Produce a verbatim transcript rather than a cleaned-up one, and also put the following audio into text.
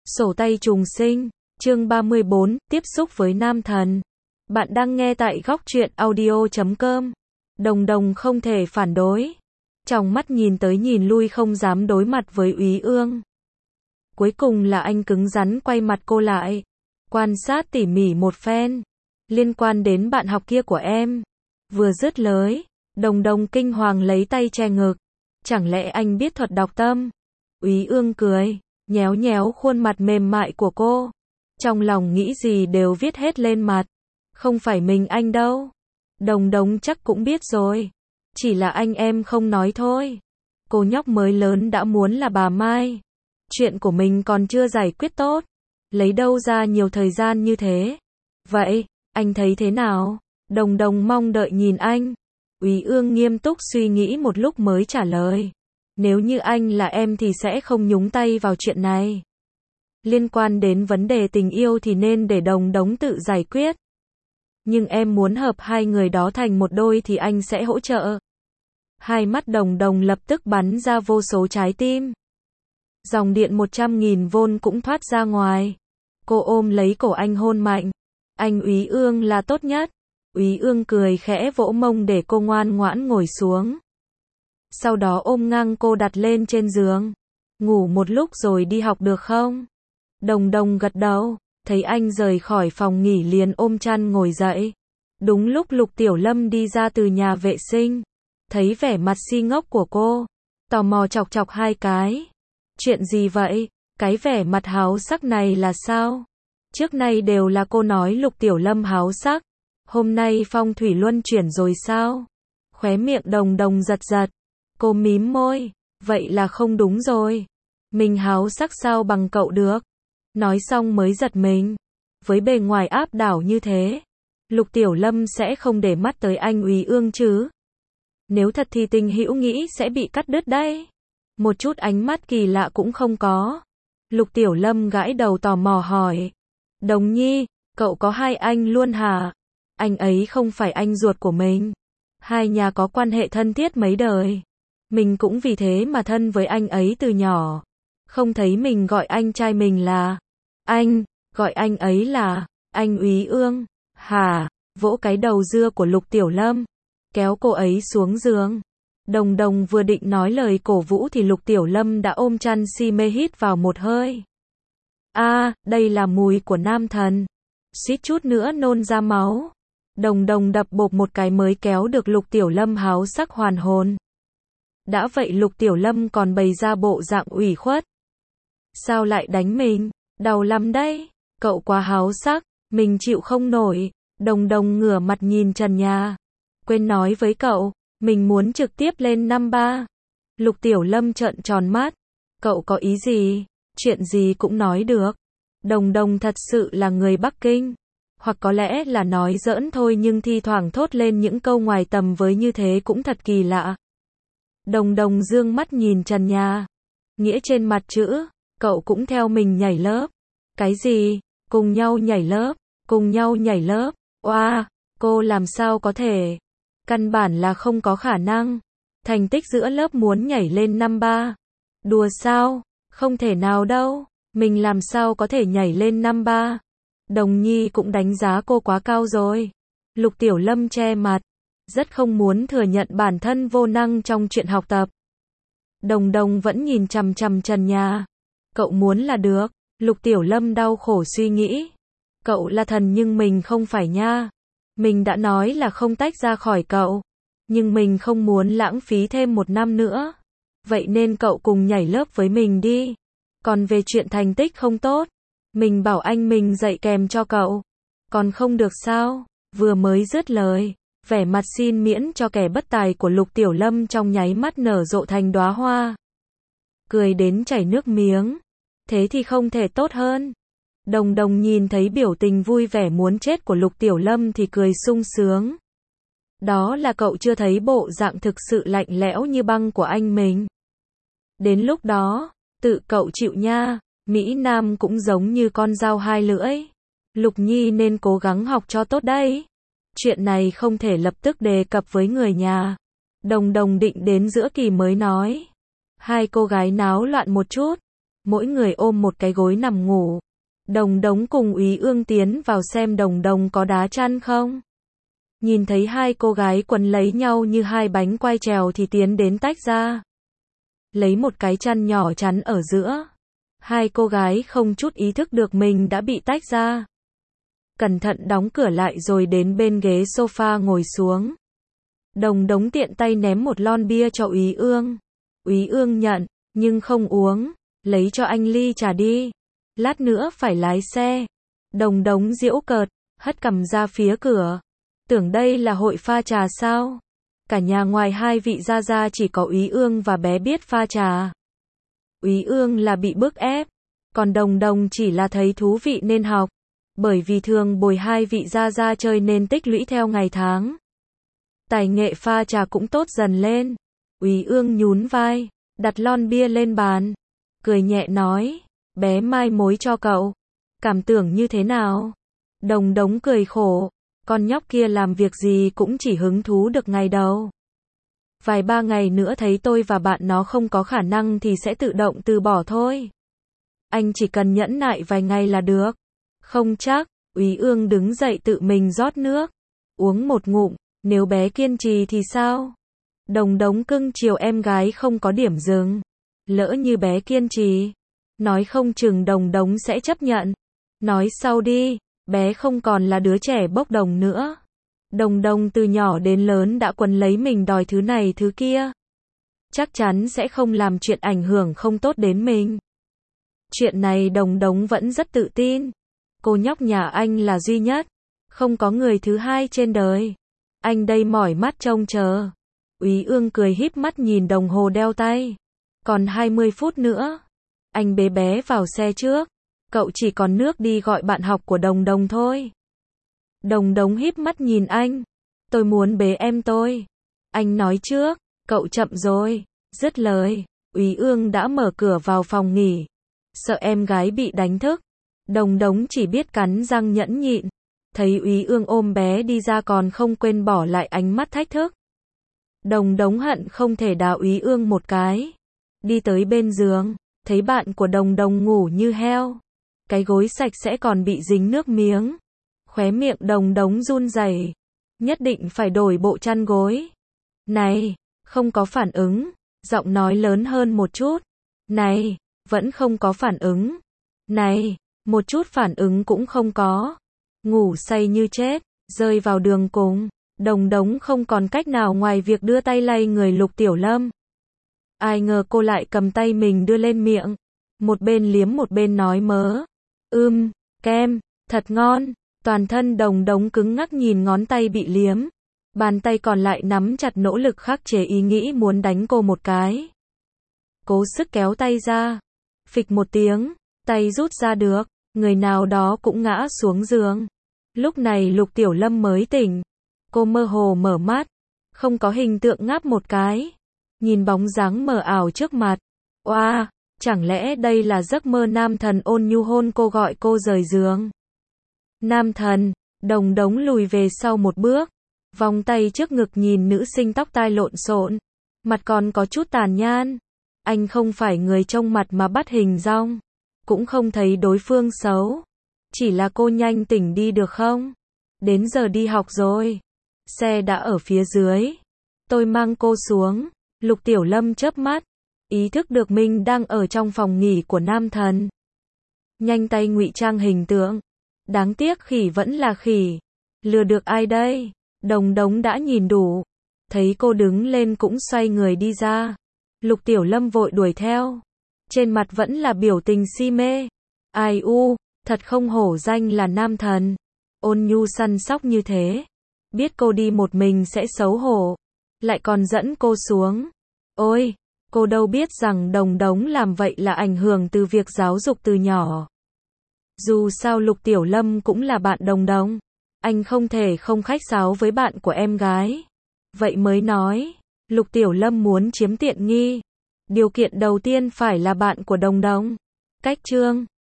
Sổ tay trùng sinh, chương ba mươi bốn, tiếp xúc với nam thần. Bạn đang nghe tại góc truyện audio chấm com. Đồng Đồng không thể phản đối. Trong mắt nhìn tới nhìn lui không dám đối mặt với Úy Ương. Cuối cùng là anh cứng rắn quay mặt cô lại. Quan sát tỉ mỉ một phen. Liên quan đến bạn học kia của em. Vừa dứt lời, Đồng Đồng kinh hoàng lấy tay che ngực. Chẳng lẽ anh biết thuật đọc tâm? Úy Ương cười, nhéo nhéo khuôn mặt mềm mại của cô. Trong lòng nghĩ gì đều viết hết lên mặt. Không phải mình anh đâu. Đồng Đồng chắc cũng biết rồi. Chỉ là anh em không nói thôi. Cô nhóc mới lớn đã muốn là bà Mai. Chuyện của mình còn chưa giải quyết tốt. Lấy đâu ra nhiều thời gian như thế. Vậy, anh thấy thế nào? Đồng Đồng mong đợi nhìn anh. Úy Ương nghiêm túc suy nghĩ một lúc mới trả lời. Nếu như anh là em thì sẽ không nhúng tay vào chuyện này. Liên quan đến vấn đề tình yêu thì nên để Đồng Đồng tự giải quyết. Nhưng em muốn hợp hai người đó thành một đôi thì anh sẽ hỗ trợ. Hai mắt Đồng Đồng lập tức bắn ra vô số trái tim. Dòng điện một trăm nghìn vôn cũng thoát ra ngoài. Cô ôm lấy cổ anh hôn mạnh. Anh Úy Ương là tốt nhất. Úy Ương cười khẽ vỗ mông để cô ngoan ngoãn ngồi xuống. Sau đó ôm ngang cô đặt lên trên giường. Ngủ một lúc rồi đi học được không? Đồng Đồng gật đầu, thấy anh rời khỏi phòng nghỉ liền ôm chăn ngồi dậy. Đúng lúc Lục Tiểu Lâm đi ra từ nhà vệ sinh. Thấy vẻ mặt si ngốc của cô. Tò mò chọc chọc hai cái. Chuyện gì vậy? Cái vẻ mặt háo sắc này là sao? Trước nay đều là cô nói Lục Tiểu Lâm háo sắc. Hôm nay phong thủy luân chuyển rồi sao? Khóe miệng Đồng Đồng giật giật. Cô mím môi. Vậy là không đúng rồi. Mình háo sắc sao bằng cậu được? Nói xong mới giật mình. Với bề ngoài áp đảo như thế, Lục Tiểu Lâm sẽ không để mắt tới anh Úy Ương chứ? Nếu thật thì tình hữu nghĩ sẽ bị cắt đứt đấy. Một chút ánh mắt kỳ lạ cũng không có. Lục Tiểu Lâm gãi đầu tò mò hỏi. Đồng Nhi, cậu có hai anh luôn hả? Anh ấy không phải anh ruột của mình. Hai nhà có quan hệ thân thiết mấy đời. Mình cũng vì thế mà thân với anh ấy từ nhỏ. Không thấy mình gọi anh trai mình là anh, gọi anh ấy là anh Úy Ương. Hả? Vỗ cái đầu dưa của Lục Tiểu Lâm, kéo cô ấy xuống giường. Đồng Đồng vừa định nói lời cổ vũ thì Lục Tiểu Lâm đã ôm chăn si mê hít vào một hơi. A, à, đây là mùi của nam thần. Suýt chút nữa nôn ra máu. Đồng Đồng đập bộp một cái mới kéo được Lục Tiểu Lâm háo sắc hoàn hồn. Đã vậy Lục Tiểu Lâm còn bày ra bộ dạng ủy khuất. Sao lại đánh mình? Đau lắm đấy. Cậu quá háo sắc, mình chịu không nổi. Đồng Đồng ngửa mặt nhìn trần nhà. Quên nói với cậu, mình muốn trực tiếp lên năm ba. Lục Tiểu Lâm trợn tròn mắt. Cậu có ý gì? Chuyện gì cũng nói được. Đồng Đồng thật sự là người Bắc Kinh. Hoặc có lẽ là nói giỡn thôi nhưng thi thoảng thốt lên những câu ngoài tầm với như thế cũng thật kỳ lạ. Đồng Đồng dương mắt nhìn trần nhà. Nghĩa trên mặt chữ, cậu cũng theo mình nhảy lớp. Cái gì? Cùng nhau nhảy lớp? Cùng nhau nhảy lớp? Oa, cô làm sao có thể? Căn bản là không có khả năng. Thành tích giữa lớp muốn nhảy lên năm ba. Đùa sao? Không thể nào đâu. Mình làm sao có thể nhảy lên năm ba? Đồng Nhi cũng đánh giá cô quá cao rồi. Lục Tiểu Lâm che mặt. Rất không muốn thừa nhận bản thân vô năng trong chuyện học tập. Đồng Đồng vẫn nhìn chằm chằm trần nhà. Cậu muốn là được. Lục Tiểu Lâm đau khổ suy nghĩ. Cậu là thần nhưng mình không phải nha. Mình đã nói là không tách ra khỏi cậu. Nhưng mình không muốn lãng phí thêm một năm nữa. Vậy nên cậu cùng nhảy lớp với mình đi. Còn về chuyện thành tích không tốt, mình bảo anh mình dạy kèm cho cậu. Còn không được sao? Vừa mới dứt lời, vẻ mặt xin miễn cho kẻ bất tài của Lục Tiểu Lâm trong nháy mắt nở rộ thành đóa hoa. Cười đến chảy nước miếng. Thế thì không thể tốt hơn. Đồng Đồng nhìn thấy biểu tình vui vẻ muốn chết của Lục Tiểu Lâm thì cười sung sướng. Đó là cậu chưa thấy bộ dạng thực sự lạnh lẽo như băng của anh mình. Đến lúc đó, tự cậu chịu nha. Mỹ Nam cũng giống như con dao hai lưỡi. Lục Nhi nên cố gắng học cho tốt đấy. Chuyện này không thể lập tức đề cập với người nhà. Đồng Đồng định đến giữa kỳ mới nói. Hai cô gái náo loạn một chút. mỗi người ôm một cái gối nằm ngủ. Đồng Đống cùng Úy Ương tiến vào xem Đồng Đồng có đá chăn không. Nhìn thấy hai cô gái quấn lấy nhau như hai bánh quai trèo thì tiến đến tách ra. Lấy một cái chăn nhỏ chắn ở giữa. Hai cô gái không chút ý thức được mình đã bị tách ra. Cẩn thận đóng cửa lại rồi đến bên ghế sofa ngồi xuống. Đồng Đống tiện tay ném một lon bia cho Úy Ương. Úy Ương nhận, nhưng không uống, lấy cho anh ly trà đi. Lát nữa phải lái xe. Đồng Đống giễu cợt, hất cằm ra phía cửa. Tưởng đây là hội pha trà sao? Cả nhà ngoài hai vị gia gia chỉ có Úy Ương và bé biết pha trà. Úy Ương là bị bức ép, còn Đồng Đồng chỉ là thấy thú vị nên học. Bởi vì thường bồi hai vị gia gia chơi nên tích lũy theo ngày tháng. Tài nghệ pha trà cũng tốt dần lên. Úy Ương nhún vai, đặt lon bia lên bàn, cười nhẹ nói, bé mai mối cho cậu. Cảm tưởng như thế nào? Đồng Đống cười khổ, con nhóc kia làm việc gì cũng chỉ hứng thú được ngày đầu. Vài ba ngày nữa thấy tôi và bạn nó không có khả năng thì sẽ tự động từ bỏ thôi. Anh chỉ cần nhẫn nại vài ngày là được. Không chắc. Úy Ương đứng dậy tự mình rót nước, uống một ngụm. Nếu bé kiên trì thì sao? Đồng Đống cưng chiều em gái không có điểm dừng. Lỡ như bé kiên trì, nói không chừng Đồng Đống sẽ chấp nhận. Nói sau đi, bé không còn là đứa trẻ bốc đồng nữa. Đồng Đồng từ nhỏ đến lớn đã quấn lấy mình đòi thứ này thứ kia. Chắc chắn sẽ không làm chuyện ảnh hưởng không tốt đến mình. Chuyện này Đồng Đống vẫn rất tự tin. Cô nhóc nhà anh là duy nhất, không có người thứ hai trên đời. Anh đây mỏi mắt trông chờ. Úy Ương cười híp mắt nhìn đồng hồ đeo tay. Còn hai mươi phút nữa. Anh bế bé vào xe trước. Cậu chỉ còn nước đi gọi bạn học của Đồng Đồng thôi. Đồng Đống híp mắt nhìn anh. Tôi muốn bế em tôi. Anh nói trước, cậu chậm rồi. Dứt lời, Úy Ương đã mở cửa vào phòng nghỉ. Sợ em gái bị đánh thức, Đồng Đống chỉ biết cắn răng nhẫn nhịn. Thấy Úy Ương ôm bé đi ra còn không quên bỏ lại ánh mắt thách thức. Đồng Đống hận không thể đá Úy Ương một cái. Đi tới bên giường, thấy bạn của Đồng Đồng ngủ như heo. Cái gối sạch sẽ còn bị dính nước miếng. Khóe miệng Đồng Đống run rẩy. Nhất định phải đổi bộ chăn gối. Này, không có phản ứng. Giọng nói lớn hơn một chút. Này, vẫn không có phản ứng. Này, một chút phản ứng cũng không có. Ngủ say như chết, rơi vào đường cùng. Đồng Đống không còn cách nào ngoài việc đưa tay lay người Lục Tiểu Lâm. Ai ngờ cô lại cầm tay mình đưa lên miệng. Một bên liếm một bên nói mớ. Ưm, kem, thật ngon. Toàn thân Đồng Đống cứng ngắc nhìn ngón tay bị liếm. Bàn tay còn lại nắm chặt nỗ lực khắc chế ý nghĩ muốn đánh cô một cái. Cố sức kéo tay ra. Phịch một tiếng, tay rút ra được. Người nào đó cũng ngã xuống giường. Lúc này Lục Tiểu Lâm mới tỉnh. Cô mơ hồ mở mắt. Không có hình tượng ngáp một cái. Nhìn bóng dáng mờ ảo trước mặt. Oa, wow, chẳng lẽ đây là giấc mơ nam thần ôn nhu hôn cô gọi cô rời giường. Nam thần, Đồng Đống lùi về sau một bước. Vòng tay trước ngực nhìn nữ sinh tóc tai lộn xộn. Mặt còn có chút tàn nhang. Anh không phải người trông mặt mà bắt hình dong. Cũng không thấy đối phương xấu. Chỉ là cô nhanh tỉnh đi được không? Đến giờ đi học rồi. Xe đã ở phía dưới. Tôi mang cô xuống. Lục Tiểu Lâm chớp mắt. Ý thức được mình đang ở trong phòng nghỉ của nam thần. Nhanh tay ngụy trang hình tượng. Đáng tiếc khỉ vẫn là khỉ. Lừa được ai đây? Đồng Đống đã nhìn đủ. Thấy cô đứng lên cũng xoay người đi ra. Lục Tiểu Lâm vội đuổi theo. Trên mặt vẫn là biểu tình si mê. Ai u, thật không hổ danh là nam thần. Ôn nhu săn sóc như thế. Biết cô đi một mình sẽ xấu hổ. Lại còn dẫn cô xuống. Ôi, cô đâu biết rằng Đồng Đống làm vậy là ảnh hưởng từ việc giáo dục từ nhỏ. Dù sao Lục Tiểu Lâm cũng là bạn Đồng Đồng. Anh không thể không khách sáo với bạn của em gái. Vậy mới nói, Lục Tiểu Lâm muốn chiếm tiện nghi. Điều kiện đầu tiên phải là bạn của Đồng Đồng. Cách chương